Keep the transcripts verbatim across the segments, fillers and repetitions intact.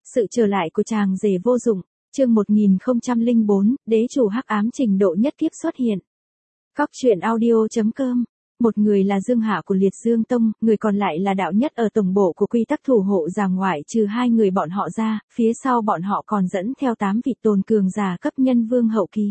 Sự trở lại của chàng rể vô dụng, chương một nghìn không trăm lẻ bốn, đế chủ hắc ám trình độ nhất kiếp xuất hiện. Góc truyện audio.com. Một người là Dương Hạ của Liệt Dương Tông, người còn lại là đạo nhất ở tổng bộ của quy tắc thủ hộ giả ngoại, trừ hai người bọn họ ra, phía sau bọn họ còn dẫn theo tám vị tồn cường giả cấp nhân vương hậu kỳ.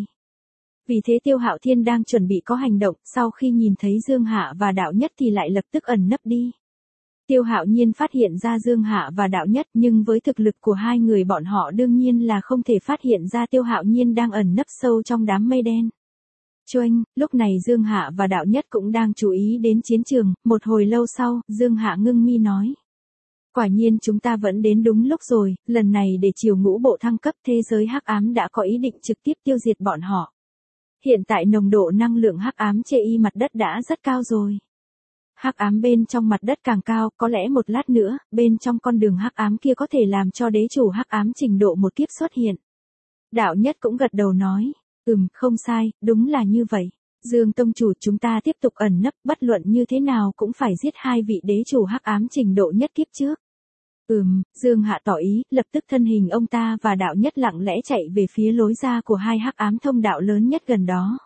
Vì thế Tiêu Hạo Thiên đang chuẩn bị có hành động, sau khi nhìn thấy Dương Hạ và đạo nhất thì lại lập tức ẩn nấp đi. Tiêu Hạo Nhiên phát hiện ra Dương Hạ và đạo nhất, nhưng với thực lực của hai người bọn họ đương nhiên là không thể phát hiện ra Tiêu Hạo Nhiên đang ẩn nấp sâu trong đám mây đen. Choanh, lúc này Dương Hạ và đạo nhất cũng đang chú ý đến chiến trường, một hồi lâu sau, Dương Hạ ngưng mi nói. Quả nhiên chúng ta vẫn đến đúng lúc rồi, lần này để chiều ngũ bộ thăng cấp, thế giới hắc ám đã có ý định trực tiếp tiêu diệt bọn họ. Hiện tại nồng độ năng lượng hắc ám chê y mặt đất đã rất cao rồi. Hắc ám bên trong mặt đất càng cao, có lẽ một lát nữa, bên trong con đường hắc ám kia có thể làm cho đế chủ hắc ám trình độ một kiếp xuất hiện. Đạo nhất cũng gật đầu nói, ừm, không sai, đúng là như vậy. Dương Tông chủ, chúng ta tiếp tục ẩn nấp, bất luận như thế nào cũng phải giết hai vị đế chủ hắc ám trình độ nhất kiếp trước. Ừm, Dương Hạ tỏ ý, lập tức thân hình ông ta và đạo nhất lặng lẽ chạy về phía lối ra của hai hắc ám thông đạo lớn nhất gần đó.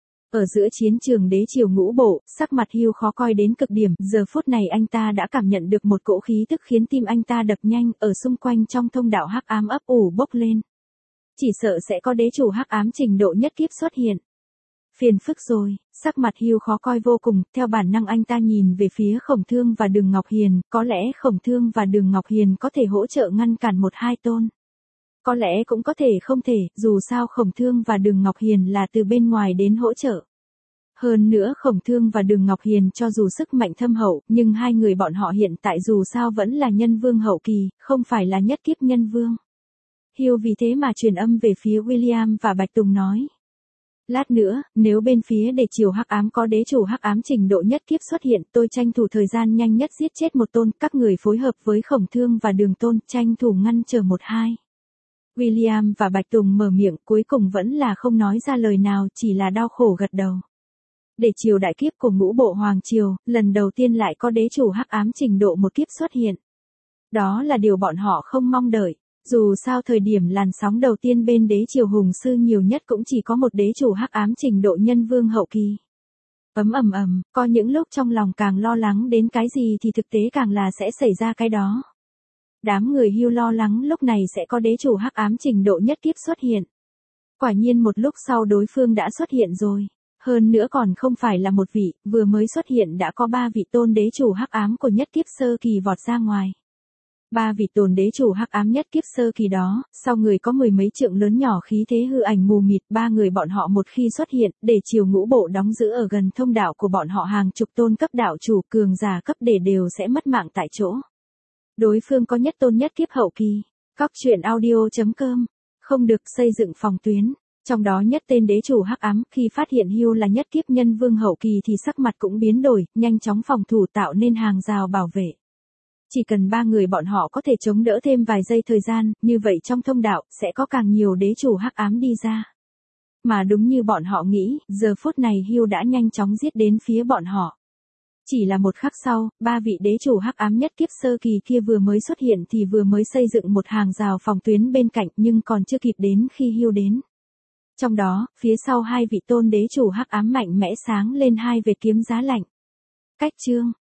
Ở giữa chiến trường đế triều ngũ bộ, sắc mặt Hưu khó coi đến cực điểm, giờ phút này anh ta đã cảm nhận được một cỗ khí tức khiến tim anh ta đập nhanh, ở xung quanh trong thông đạo hắc ám ấp ủ bốc lên. Chỉ sợ sẽ có đế chủ hắc ám trình độ nhất kiếp xuất hiện. Phiền phức rồi, sắc mặt Hưu khó coi vô cùng, theo bản năng anh ta nhìn về phía Khổng Thương và Đường Ngọc Hiền, có lẽ Khổng Thương và Đường Ngọc Hiền có thể hỗ trợ ngăn cản một hai tôn. Có lẽ cũng có thể không thể, dù sao Khổng Thương và Đường Ngọc Hiền là từ bên ngoài đến hỗ trợ. Hơn nữa Khổng Thương và Đường Ngọc Hiền cho dù sức mạnh thâm hậu, nhưng hai người bọn họ hiện tại dù sao vẫn là nhân vương hậu kỳ, không phải là nhất kiếp nhân vương. Hiêu vì thế mà truyền âm về phía William và Bạch Tùng nói. Lát nữa, nếu bên phía để chiều hắc ám có đế chủ hắc ám trình độ nhất kiếp xuất hiện, tôi tranh thủ thời gian nhanh nhất giết chết một tôn, các người phối hợp với Khổng Thương và Đường Tôn, tranh thủ ngăn trở một hai. William và Bạch Tùng mở miệng, cuối cùng vẫn là không nói ra lời nào, chỉ là đau khổ gật đầu. Để chiều đại kiếp của ngũ bộ hoàng triều, lần đầu tiên lại có đế chủ hắc ám trình độ một kiếp xuất hiện. Đó là điều bọn họ không mong đợi. Dù sao thời điểm làn sóng đầu tiên bên đế triều hùng sư nhiều nhất cũng chỉ có một đế chủ hắc ám trình độ nhân vương hậu kỳ. Ấm ầm ầm, có những lúc trong lòng càng lo lắng đến cái gì thì thực tế càng là sẽ xảy ra cái đó. Đám người Hưu lo lắng lúc này sẽ có đế chủ hắc ám trình độ nhất kiếp xuất hiện. Quả nhiên một lúc sau đối phương đã xuất hiện rồi. Hơn nữa còn không phải là một vị, vừa mới xuất hiện đã có ba vị tôn đế chủ hắc ám của nhất kiếp sơ kỳ vọt ra ngoài. Ba vị tôn đế chủ hắc ám nhất kiếp sơ kỳ đó, sau người có mười mấy trượng lớn nhỏ khí thế hư ảnh mù mịt, ba người bọn họ một khi xuất hiện, để chiều ngũ bộ đóng giữ ở gần thông đạo của bọn họ hàng chục tôn cấp đạo chủ cường giả cấp để đều sẽ mất mạng tại chỗ. Đối phương có nhất tôn nhất kiếp hậu kỳ. Góc truyện audio.com. Không được xây dựng phòng tuyến. Trong đó nhất tên đế chủ hắc ám, khi phát hiện Hưu là nhất kiếp nhân vương hậu kỳ thì sắc mặt cũng biến đổi, nhanh chóng phòng thủ tạo nên hàng rào bảo vệ. Chỉ cần ba người bọn họ có thể chống đỡ thêm vài giây thời gian, như vậy trong thông đạo, sẽ có càng nhiều đế chủ hắc ám đi ra. Mà đúng như bọn họ nghĩ, giờ phút này Hưu đã nhanh chóng giết đến phía bọn họ. Chỉ là một khắc sau, ba vị đế chủ hắc ám nhất kiếp sơ kỳ kia vừa mới xuất hiện thì vừa mới xây dựng một hàng rào phòng tuyến bên cạnh nhưng còn chưa kịp đến khi Hưu đến. Trong đó, phía sau hai vị tôn đế chủ hắc ám mạnh mẽ sáng lên hai vệt kiếm giá lạnh. Cách chương,